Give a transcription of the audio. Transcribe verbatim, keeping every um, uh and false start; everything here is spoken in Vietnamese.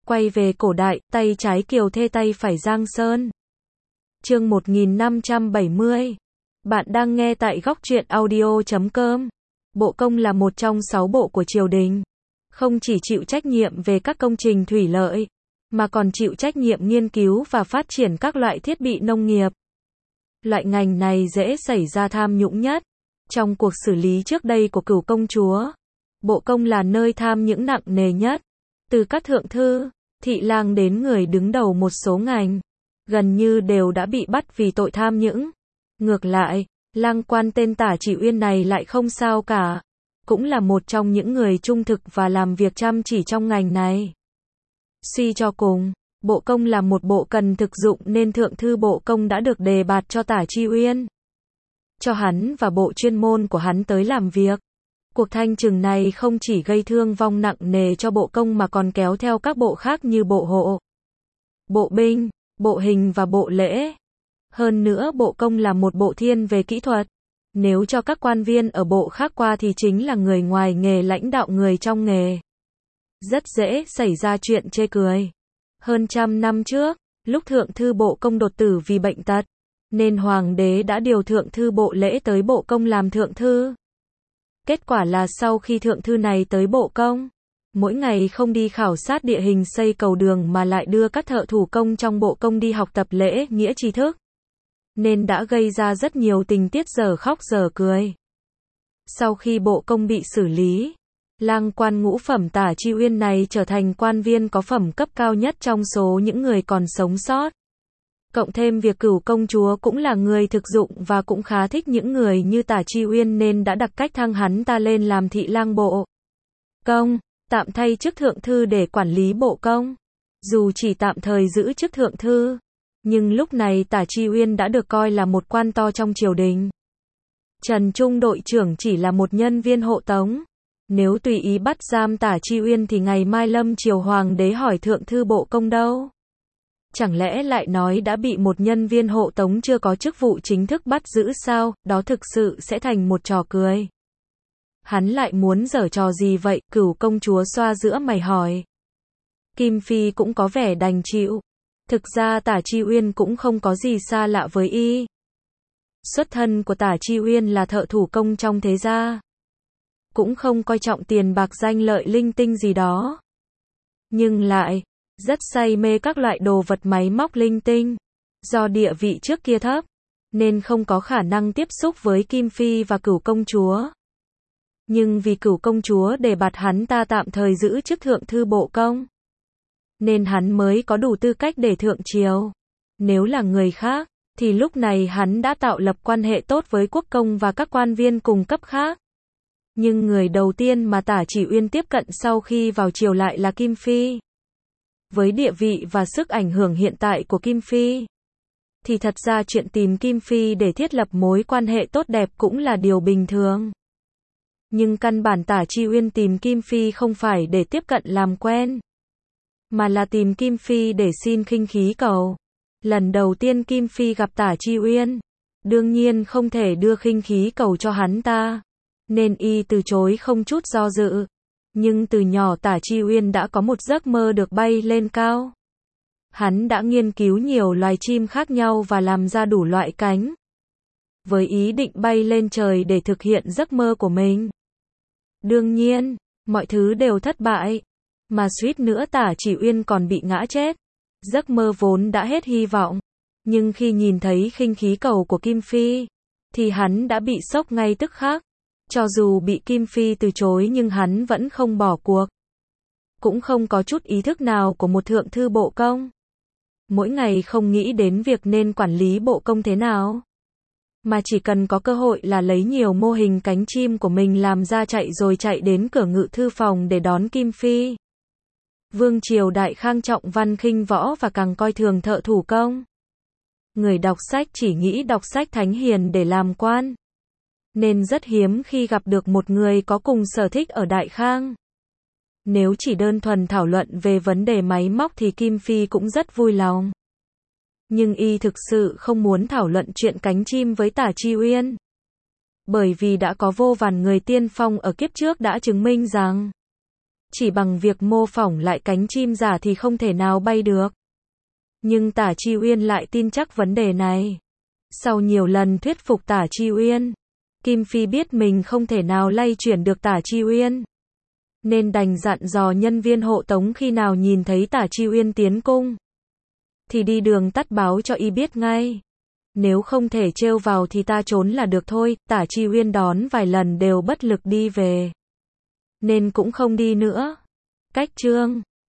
Quay về cổ đại, tay trái Kiều Thê tay phải Giang Sơn. Chương một nghìn năm trăm bảy mươi. Bạn đang nghe tại góc truyện audio chấm com. Bộ công là một trong sáu bộ của triều đình. Không chỉ chịu trách nhiệm về các công trình thủy lợi, mà còn chịu trách nhiệm nghiên cứu và phát triển các loại thiết bị nông nghiệp. Loại ngành này dễ xảy ra tham nhũng nhất. Trong cuộc xử lý trước đây của cửu công chúa, bộ công là nơi tham nhũng nặng nề nhất. Từ các thượng thư, thị lang đến người đứng đầu một số ngành, gần như đều đã bị bắt vì tội tham nhũng. Ngược lại, lang quan tên Tả Chỉ Uyên này lại không sao cả, cũng là một trong những người trung thực và làm việc chăm chỉ trong ngành này. Suy cho cùng, bộ công là một bộ cần thực dụng nên thượng thư bộ công đã được đề bạt cho Tả Chi Uyên, cho hắn và bộ chuyên môn của hắn tới làm việc. Cuộc thanh trừng này không chỉ gây thương vong nặng nề cho bộ công mà còn kéo theo các bộ khác như bộ hộ, bộ binh, bộ hình và bộ lễ. Hơn nữa bộ công là một bộ thiên về kỹ thuật. Nếu cho các quan viên ở bộ khác qua thì chính là người ngoài nghề lãnh đạo người trong nghề. Rất dễ xảy ra chuyện chê cười. Hơn trăm năm trước, lúc thượng thư bộ công đột tử vì bệnh tật, nên hoàng đế đã điều thượng thư bộ lễ tới bộ công làm thượng thư. Kết quả là sau khi thượng thư này tới bộ công, mỗi ngày không đi khảo sát địa hình xây cầu đường mà lại đưa các thợ thủ công trong bộ công đi học tập lễ nghĩa tri thức, nên đã gây ra rất nhiều tình tiết dở khóc dở cười. Sau khi bộ công bị xử lý, lang quan ngũ phẩm Tả Chi Uyên này trở thành quan viên có phẩm cấp cao nhất trong số những người còn sống sót. Cộng thêm việc cửu công chúa cũng là người thực dụng và cũng khá thích những người như Tả Chi Uyên nên đã đặc cách thăng hắn ta lên làm thị lang bộ công, tạm thay chức thượng thư để quản lý bộ công. Dù chỉ tạm thời giữ chức thượng thư, nhưng lúc này Tả Chi Uyên đã được coi là một quan to trong triều đình. Trần Trung đội trưởng chỉ là một nhân viên hộ tống. Nếu tùy ý bắt giam Tả Chi Uyên thì ngày mai lâm triều hoàng đế hỏi thượng thư bộ công đâu? Chẳng lẽ lại nói đã bị một nhân viên hộ tống chưa có chức vụ chính thức bắt giữ sao? Đó thực sự sẽ thành một trò cười. Hắn lại muốn giở trò gì vậy? Cửu công chúa xoa giữa mày hỏi. Kim Phi cũng có vẻ đành chịu. Thực ra Tả Chi Uyên cũng không có gì xa lạ với y. Xuất thân của Tả Chi Uyên là thợ thủ công trong thế gia, cũng không coi trọng tiền bạc danh lợi linh tinh gì đó, nhưng lại rất say mê các loại đồ vật máy móc linh tinh. Do địa vị trước kia thấp, nên không có khả năng tiếp xúc với Kim Phi và cửu công chúa. Nhưng vì cửu công chúa đề bạt hắn ta tạm thời giữ chức thượng thư bộ công, nên hắn mới có đủ tư cách để thượng triều. Nếu là người khác, thì lúc này hắn đã tạo lập quan hệ tốt với quốc công và các quan viên cùng cấp khác. Nhưng người đầu tiên mà Tả Chỉ Uyên tiếp cận sau khi vào triều lại là Kim Phi. Với địa vị và sức ảnh hưởng hiện tại của Kim Phi, thì thật ra chuyện tìm Kim Phi để thiết lập mối quan hệ tốt đẹp cũng là điều bình thường. Nhưng căn bản Tả Chi Uyên tìm Kim Phi không phải để tiếp cận làm quen, mà là tìm Kim Phi để xin khinh khí cầu. Lần đầu tiên Kim Phi gặp Tả Chi Uyên, đương nhiên không thể đưa khinh khí cầu cho hắn ta, nên y từ chối không chút do dự. Nhưng từ nhỏ Tả Chi Uyên đã có một giấc mơ được bay lên cao. Hắn đã nghiên cứu nhiều loài chim khác nhau và làm ra đủ loại cánh, với ý định bay lên trời để thực hiện giấc mơ của mình. Đương nhiên, mọi thứ đều thất bại, mà suýt nữa Tả Chỉ Uyên còn bị ngã chết. Giấc mơ vốn đã hết hy vọng, nhưng khi nhìn thấy khinh khí cầu của Kim Phi, thì hắn đã bị sốc ngay tức khắc. Cho dù bị Kim Phi từ chối nhưng hắn vẫn không bỏ cuộc. Cũng không có chút ý thức nào của một thượng thư bộ công. Mỗi ngày không nghĩ đến việc nên quản lý bộ công thế nào, mà chỉ cần có cơ hội là lấy nhiều mô hình cánh chim của mình làm ra chạy rồi chạy đến cửa ngự thư phòng để đón Kim Phi. Vương triều Đại Khang trọng văn khinh võ và càng coi thường thợ thủ công. Người đọc sách chỉ nghĩ đọc sách thánh hiền để làm quan, nên rất hiếm khi gặp được một người có cùng sở thích ở Đại Khang. Nếu chỉ đơn thuần thảo luận về vấn đề máy móc thì Kim Phi cũng rất vui lòng. Nhưng y thực sự không muốn thảo luận chuyện cánh chim với Tả Chi Uyên. Bởi vì đã có vô vàn người tiên phong ở kiếp trước đã chứng minh rằng Chỉ bằng việc mô phỏng lại cánh chim giả thì không thể nào bay được. Nhưng Tả Chi Uyên lại tin chắc vấn đề này. Sau nhiều lần thuyết phục Tả Chi Uyên, Kim Phi biết mình không thể nào lay chuyển được Tả Chi Uyên, nên đành dặn dò nhân viên hộ tống khi nào nhìn thấy Tả Chi Uyên tiến cung, thì đi đường tắt báo cho y biết ngay. Nếu không thể trêu vào thì ta trốn là được thôi. Tả Chi Uyên đón vài lần đều bất lực đi về, nên cũng không đi nữa. Cách chương